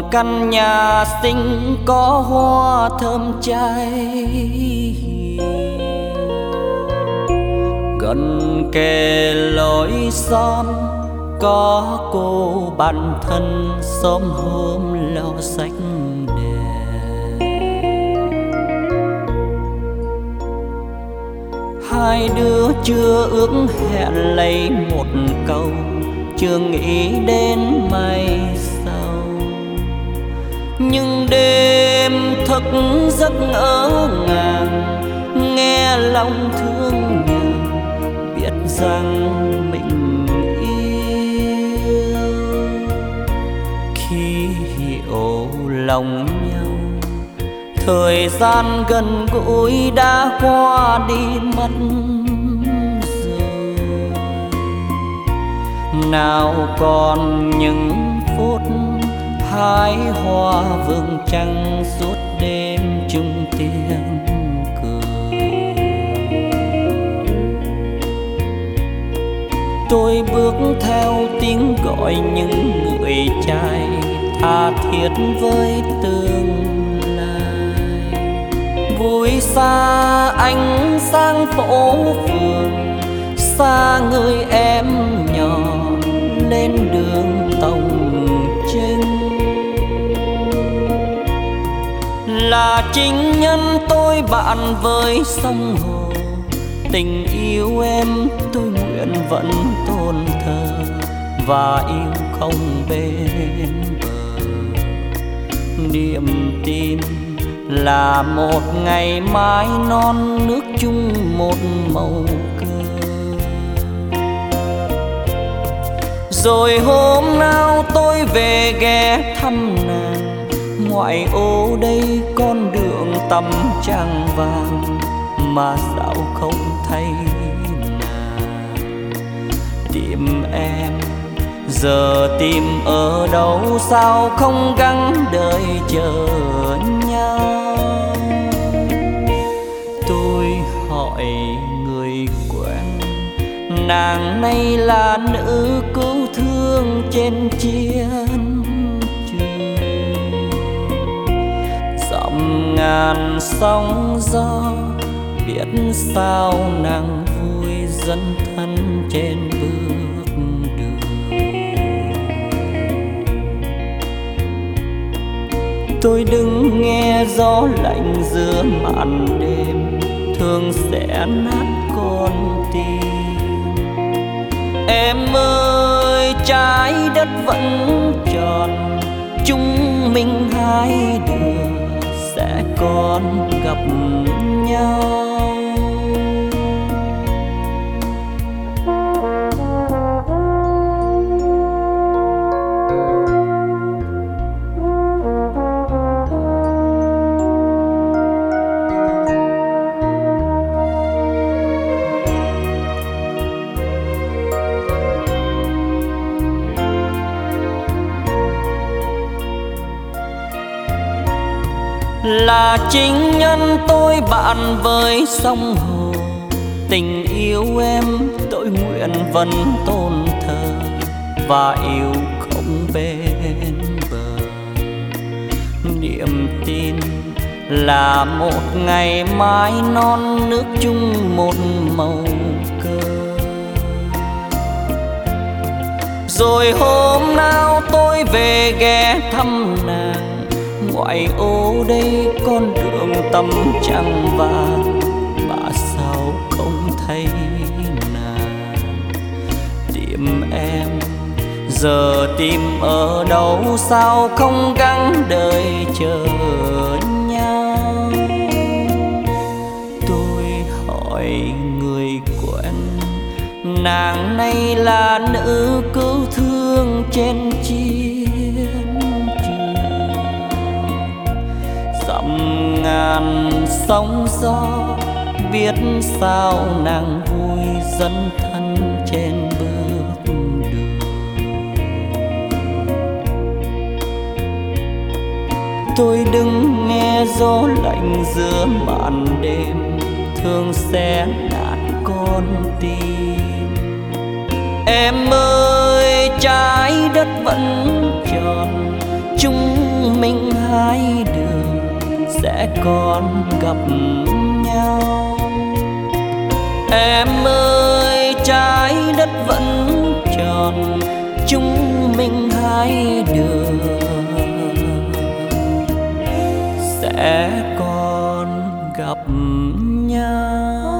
căn nhà xinh có hoa thơm cháy, gần kề lối xóm có cô bạn thân xóm hôm lau sạch đèn. Hai đứa chưa ước hẹn lấy một câu, chưa nghĩ đến mai sau. Nhưng đêm thức giấc ngỡ ngàng, nghe lòng thương nhớ biết rằng mình yêu. Khi hiểu lòng nhau, thời gian gần gũi đã qua đi mất rồi. Nào còn những phút hái hoa vườn trăng suốt đêm chung tiếng cười. Tôi bước theo tiếng gọi những người trai tha thiết với tương lai. Vui xa ánh sáng phố phường, xa người em nhỏ lên đường Tổng Trinh. Là chính nhân tôi bạn với sông hồ, tình yêu em tôi nguyện vẫn tôn thờ và yêu không bên bờ. Niềm tin là một ngày mai non nước chung một màu cờ. Rồi hôm nào tôi về ghé thăm nàng, ngoại ô đây con đường tăm trăng vàng mà sao không thấy nàng. Tìm em giờ tìm ở đâu, sao không gắng đợi chờ nhau. Tôi hỏi người quen, nàng này là nữ cứu thương trên chiến trường. Dặm ngàn sóng gió biết sao nàng vui dẫn thân trên bước đường. Tôi đứng nghe gió lạnh giữa màn đêm, thương sẽ nát con tim. Em ơi trái đất vẫn tròn, chúng mình hai đứa sẽ còn gặp nhau. Là chính nhân tôi bạn với sông hồ, tình yêu em tôi nguyện vẫn tôn thờ và yêu không bên bờ. Niềm tin là một ngày mai non nước chung một màu cờ. Rồi hôm nào tôi về ghé thăm nàng, ngoại ô đây con đường tăm trăng vàng mà sao không thấy nàng. Tìm em giờ tìm ở đâu, sao không gắng đợi chờ nhau. Tôi hỏi người quen, nàng này là nữ cứu thương trên chiến trường. Dặm ngàn sóng gió biết sao nàng vui dẫn thân trên bước đường. Tôi đứng nghe gió lạnh giữa màn đêm, thương sẽ nát con tim. Em ơi trái đất vẫn tròn, chúng chúng mình hai đường sẽ còn gặp nhau. Em ơi trái đất vẫn tròn, chúng mình hai đường sẽ còn gặp nhau.